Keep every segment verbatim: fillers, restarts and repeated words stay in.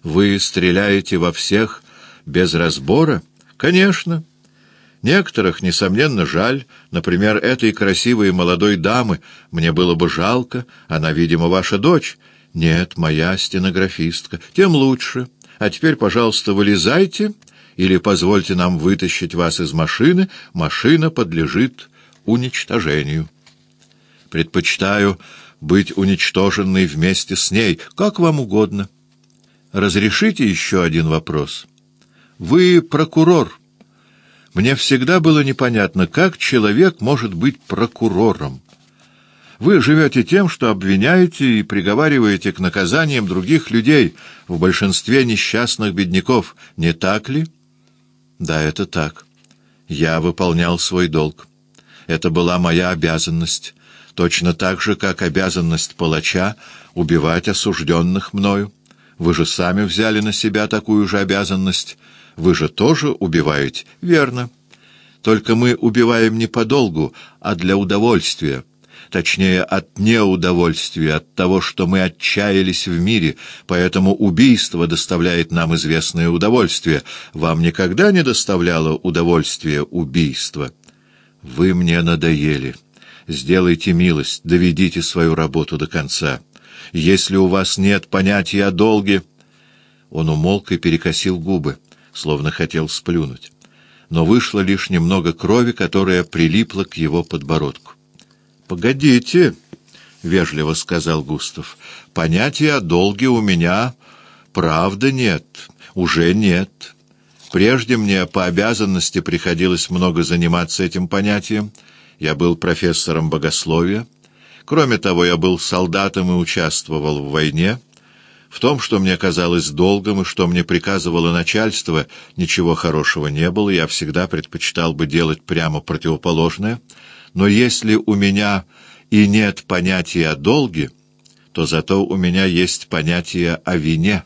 Вы стреляете во всех без разбора? Конечно. Некоторых, несомненно, жаль. Например, этой красивой молодой дамы. Мне было бы жалко. Она, видимо, ваша дочь. Нет, моя стенографистка. Тем лучше. А теперь, пожалуйста, вылезайте, или позвольте нам вытащить вас из машины. Машина подлежит уничтожению. Предпочитаю быть уничтоженной вместе с ней, как вам угодно. Разрешите еще один вопрос? Вы прокурор. Мне всегда было непонятно, как человек может быть прокурором. Вы живете тем, что обвиняете и приговариваете к наказаниям других людей, в большинстве несчастных бедняков, не так ли? Да, это так. Я выполнял свой долг. Это была моя обязанность, точно так же, как обязанность палача убивать осужденных мною. Вы же сами взяли на себя такую же обязанность. Вы же тоже убиваете? Верно. Только мы убиваем не по долгу, а для удовольствия. Точнее, от неудовольствия, от того, что мы отчаялись в мире, поэтому убийство доставляет нам известное удовольствие. Вам никогда не доставляло удовольствия убийство? Вы мне надоели. Сделайте милость, доведите свою работу до конца. Если у вас нет понятия о долге... Он умолк и перекосил губы, словно хотел сплюнуть. Но вышло лишь немного крови, которая прилипла к его подбородку. «Погодите», — вежливо сказал Густав, — «понятия о долге у меня, правда, нет, уже нет. Прежде мне по обязанности приходилось много заниматься этим понятием. Я был профессором богословия. Кроме того, я был солдатом и участвовал в войне. В том, что мне казалось долгом и что мне приказывало начальство, ничего хорошего не было, я всегда предпочитал бы делать прямо противоположное. Но если у меня и нет понятия о долге, то зато у меня есть понятие о вине.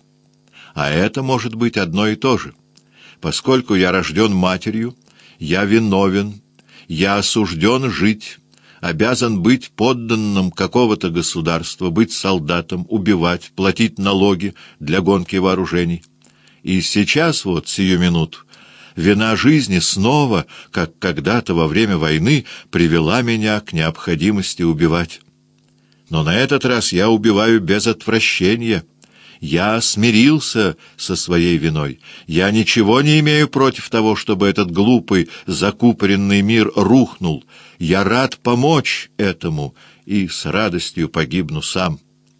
А это может быть одно и то же. Поскольку я рожден матерью, я виновен, я осужден жить, обязан быть подданным какого-то государства, быть солдатом, убивать, платить налоги для гонки вооружений. И сейчас, вот, сию минуту, вина жизни снова, как когда-то во время войны, привела меня к необходимости убивать. Но на этот раз я убиваю без отвращения. Я смирился со своей виной. Я ничего не имею против того, чтобы этот глупый, закупоренный мир рухнул. Я рад помочь этому и с радостью погибну сам.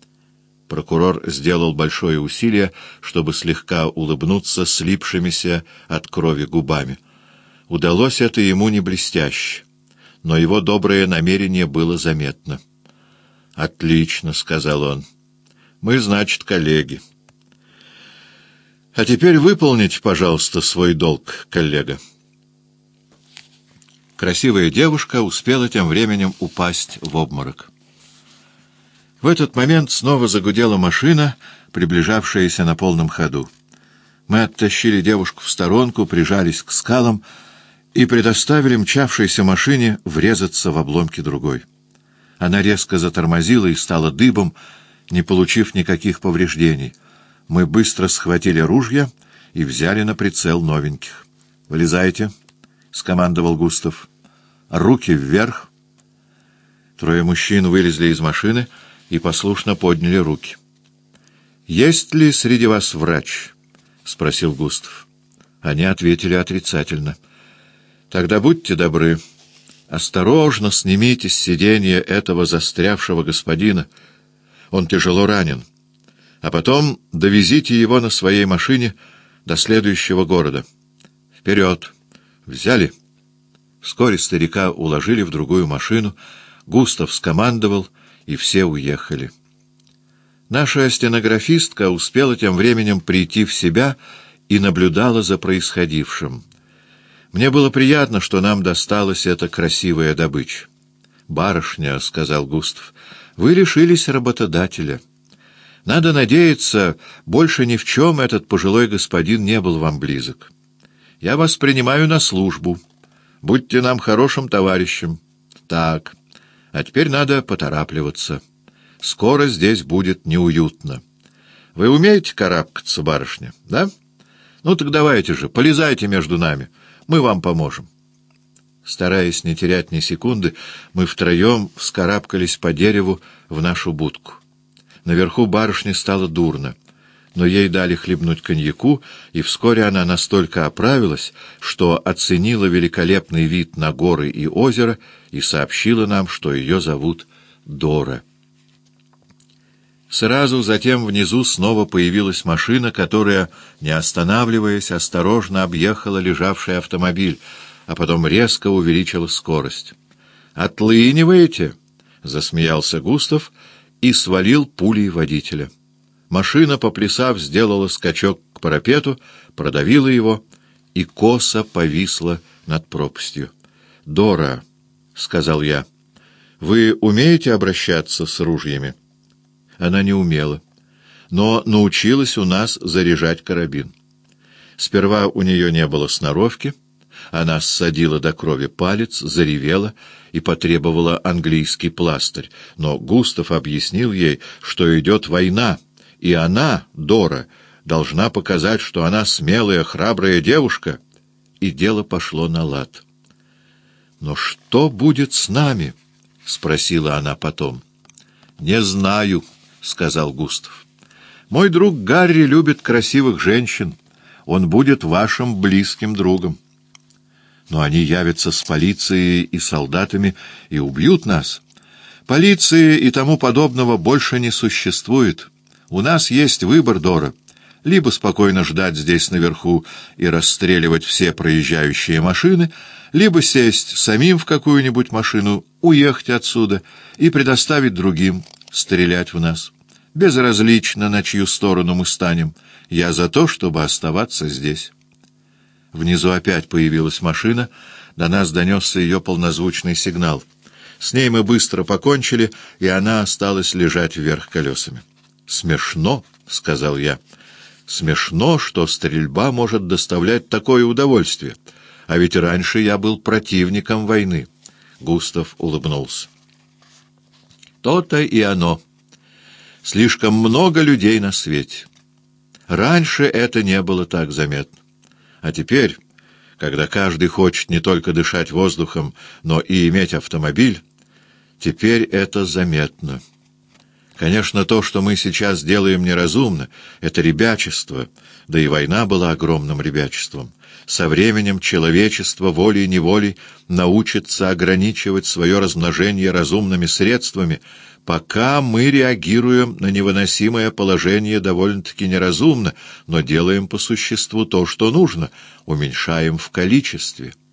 Прокурор сделал большое усилие, чтобы слегка улыбнуться слипшимися от крови губами. Удалось это ему не блестяще, но его доброе намерение было заметно. «Отлично», — сказал он. «Мы, значит, коллеги. А теперь выполните, пожалуйста, свой долг, коллега». Красивая девушка успела тем временем упасть в обморок. В этот момент снова загудела машина, приближавшаяся на полном ходу. Мы оттащили девушку в сторонку, прижались к скалам и предоставили мчавшейся машине врезаться в обломки другой. Она резко затормозила и стала дыбом, не получив никаких повреждений. Мы быстро схватили ружья и взяли на прицел новеньких. «Вылезайте», — скомандовал Густав. «Руки вверх». Трое мужчин вылезли из машины и послушно подняли руки. «Есть ли среди вас врач?» — спросил Густав. Они ответили отрицательно. «Тогда будьте добры, осторожно снимите с сиденья этого застрявшего господина. Он тяжело ранен. А потом довезите его на своей машине до следующего города. Вперед! Взяли!» Вскоре старика уложили в другую машину, Густав скомандовал, и все уехали. Наша стенографистка успела тем временем прийти в себя и наблюдала за происходившим. Мне было приятно, что нам досталась эта красивая добыча. «Барышня», — сказал Густав, — «вы лишились работодателя. Надо надеяться, больше ни в чем этот пожилой господин не был вам близок. Я вас принимаю на службу. Будьте нам хорошим товарищем. Так, а теперь надо поторапливаться. Скоро здесь будет неуютно. Вы умеете карабкаться, барышня, да? Ну так давайте же, полезайте между нами, мы вам поможем. Стараясь не терять ни секунды, мы втроем вскарабкались по дереву в нашу будку. Наверху барышне стало дурно, но ей дали хлебнуть коньяку, и вскоре она настолько оправилась, что оценила великолепный вид на горы и озеро и сообщила нам, что ее зовут Дора. Сразу затем внизу снова появилась машина, которая, не останавливаясь, осторожно объехала лежавший автомобиль, а потом резко увеличила скорость. «Отлыниваете?» — засмеялся Густав и свалил пулей водителя. Машина, поплясав, сделала скачок к парапету, продавила его и косо повисла над пропастью. «Дора», — сказал я, — «вы умеете обращаться с ружьями?» Она не умела, но научилась у нас заряжать карабин. Сперва у нее не было сноровки, она ссадила до крови палец, заревела и потребовала английский пластырь, но Густав объяснил ей, что идет война, и она, Дора, должна показать, что она смелая, храбрая девушка, и дело пошло на лад. «Но что будет с нами?» — спросила она потом. «Не знаю», — сказал Густав. «Мой друг Гарри любит красивых женщин. Он будет вашим близким другом. Но они явятся с полицией и солдатами и убьют нас. Полиции и тому подобного больше не существует. У нас есть выбор, Дора. Либо спокойно ждать здесь наверху и расстреливать все проезжающие машины, либо сесть самим в какую-нибудь машину, уехать отсюда и предоставить другим стрелять в нас. Безразлично, на чью сторону мы станем. Я за то, чтобы оставаться здесь». Внизу опять появилась машина, до нас донесся ее полнозвучный сигнал. С ней мы быстро покончили, и она осталась лежать вверх колесами. «Смешно», — сказал я, — «смешно, что стрельба может доставлять такое удовольствие. А ведь раньше я был противником войны». Густав улыбнулся. «То-то и оно. Слишком много людей на свете. Раньше это не было так заметно. А теперь, когда каждый хочет не только дышать воздухом, но и иметь автомобиль, теперь это заметно. Конечно, то, что мы сейчас делаем, неразумно, это ребячество, да и война была огромным ребячеством. Со временем человечество волей-неволей научится ограничивать свое размножение разумными средствами, пока мы реагируем на невыносимое положение довольно-таки неразумно, но делаем по существу то, что нужно, уменьшаем в количестве.